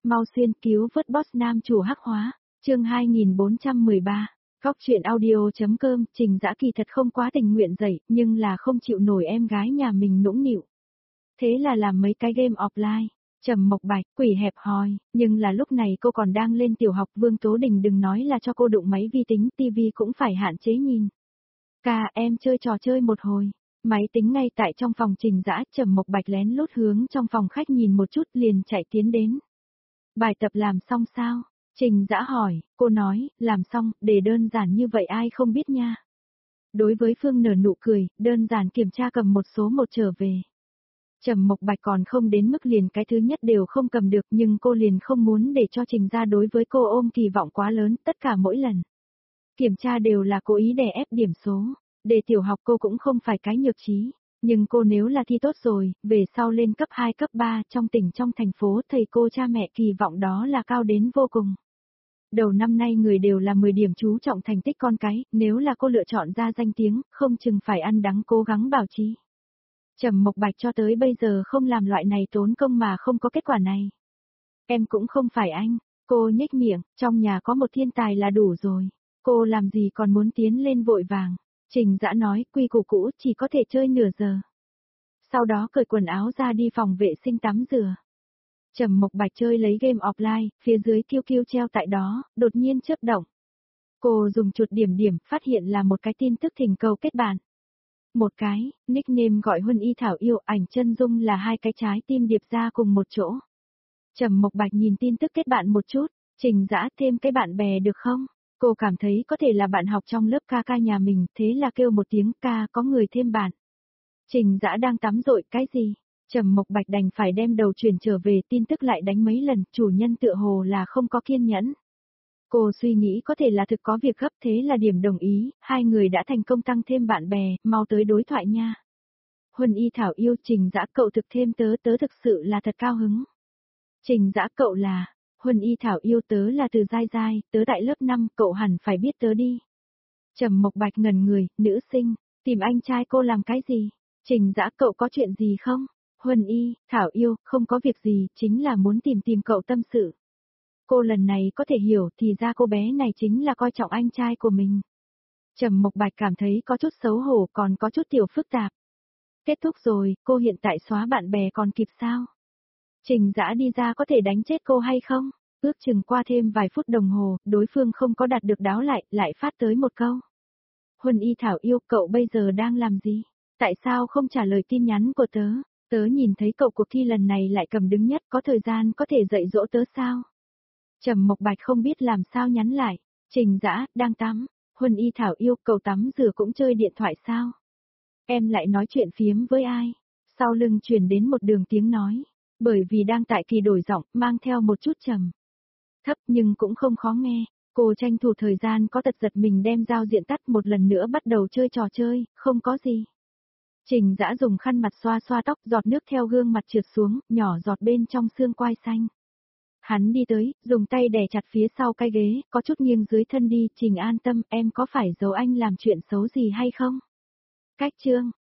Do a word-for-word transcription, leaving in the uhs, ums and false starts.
mau xuyên cứu vớt boss nam chủ hắc hóa, chương hai nghìn bốn trăm mười ba. Góc chuyện audio.com, Trình Dã kỳ thật không quá tình nguyện dậy, nhưng là không chịu nổi em gái nhà mình nũng nịu. Thế là làm mấy cái game offline. Trầm Mộc Bạch, quỷ hẹp hòi, nhưng là lúc này cô còn đang lên tiểu học, Vương Tố Đình đừng nói là cho cô đụng máy vi tính, tivi cũng phải hạn chế nhìn. Ca, em chơi trò chơi một hồi. Máy tính ngay tại trong phòng Trình Dã, Trầm Mộc Bạch lén lút hướng trong phòng khách nhìn một chút liền chạy tiến đến. Bài tập làm xong sao? Trình Dã hỏi, cô nói, làm xong, để đơn giản như vậy ai không biết nha. Đối với Phương nở nụ cười, đơn giản kiểm tra cầm một số một trở về. Trầm Mộc Bạch còn không đến mức liền cái thứ nhất đều không cầm được, nhưng cô liền không muốn để cho Trình gia đối với cô ôm kỳ vọng quá lớn, tất cả mỗi lần. Kiểm tra đều là cố ý đè ép điểm số, để tiểu học cô cũng không phải cái nhược trí, nhưng cô nếu là thi tốt rồi, về sau lên cấp hai cấp ba trong tỉnh trong thành phố thầy cô cha mẹ kỳ vọng đó là cao đến vô cùng. Đầu năm nay người đều là mười điểm chú trọng thành tích con cái, nếu là cô lựa chọn ra danh tiếng, không chừng phải ăn đắng cố gắng bảo trì. Trầm Mộc Bạch cho tới bây giờ không làm loại này tốn công mà không có kết quả này. Em cũng không phải anh, cô nhếch miệng, trong nhà có một thiên tài là đủ rồi, cô làm gì còn muốn tiến lên vội vàng. Trình Dã nói, quy củ cũ chỉ có thể chơi nửa giờ. Sau đó cởi quần áo ra đi phòng vệ sinh tắm rửa. Trầm Mộc Bạch chơi lấy game offline, phía dưới kiu kiu treo tại đó, đột nhiên chớp động. Cô dùng chuột điểm điểm, phát hiện là một cái tin tức thỉnh cầu kết bạn. Một cái, nickname gọi Huân Y Thảo Yêu, ảnh chân dung là hai cái trái tim điệp ra cùng một chỗ. Trầm Mộc Bạch nhìn tin tức kết bạn một chút, Trình Dã thêm cái bạn bè được không? Cô cảm thấy có thể là bạn học trong lớp ca ca nhà mình, thế là kêu một tiếng ca có người thêm bạn. Trình Dã đang tắm rội, cái gì? Trầm Mộc Bạch đành phải đem đầu chuyển trở về, tin tức lại đánh mấy lần, chủ nhân tựa hồ là không có kiên nhẫn. Cô suy nghĩ có thể là thực có việc gấp, thế là điểm đồng ý, hai người đã thành công tăng thêm bạn bè, mau tới đối thoại nha. Huân Y Thảo Yêu, Trình Dã cậu thực thêm tớ, tớ thực sự là thật cao hứng. Trình Dã cậu là, Huân Y Thảo Yêu, tớ là từ dai dai, tớ tại lớp năm, cậu hẳn phải biết tớ đi. Trầm Mộc Bạch ngẩn người, nữ sinh, tìm anh trai cô làm cái gì? Trình Dã cậu có chuyện gì không? Huân Y, Thảo Yêu, không có việc gì, chính là muốn tìm tìm cậu tâm sự. Cô lần này có thể hiểu thì ra cô bé này chính là coi trọng anh trai của mình. Trầm Mộc Bạch cảm thấy có chút xấu hổ còn có chút tiểu phức tạp. Kết thúc rồi, cô hiện tại xóa bạn bè còn kịp sao? Trình Dã đi ra có thể đánh chết cô hay không? Ước chừng qua thêm vài phút đồng hồ, đối phương không có đạt được đáo lại, lại phát tới một câu. Huân Y Thảo Yêu, cậu bây giờ đang làm gì? Tại sao không trả lời tin nhắn của tớ? Tớ nhìn thấy cậu cuộc thi lần này lại cầm đứng nhất, có thời gian có thể dạy dỗ tớ sao? Trầm Mộc Bạch không biết làm sao nhắn lại. Trình Dã, đang tắm. Huân Y Thảo Yêu, cậu tắm rửa cũng chơi điện thoại sao? Em lại nói chuyện phiếm với ai? Sau lưng truyền đến một đường tiếng nói. Bởi vì đang tại kỳ đổi giọng, mang theo một chút trầm thấp nhưng cũng không khó nghe. Cô tranh thủ thời gian có tật giật mình đem giao diện tắt một lần nữa bắt đầu chơi trò chơi, không có gì. Trình Dã dùng khăn mặt xoa xoa tóc, giọt nước theo gương mặt trượt xuống, nhỏ giọt bên trong xương quai xanh. Hắn đi tới, dùng tay đè chặt phía sau cái ghế, có chút nghiêng dưới thân đi, Trình an tâm, em có phải giấu anh làm chuyện xấu gì hay không? Cách chương,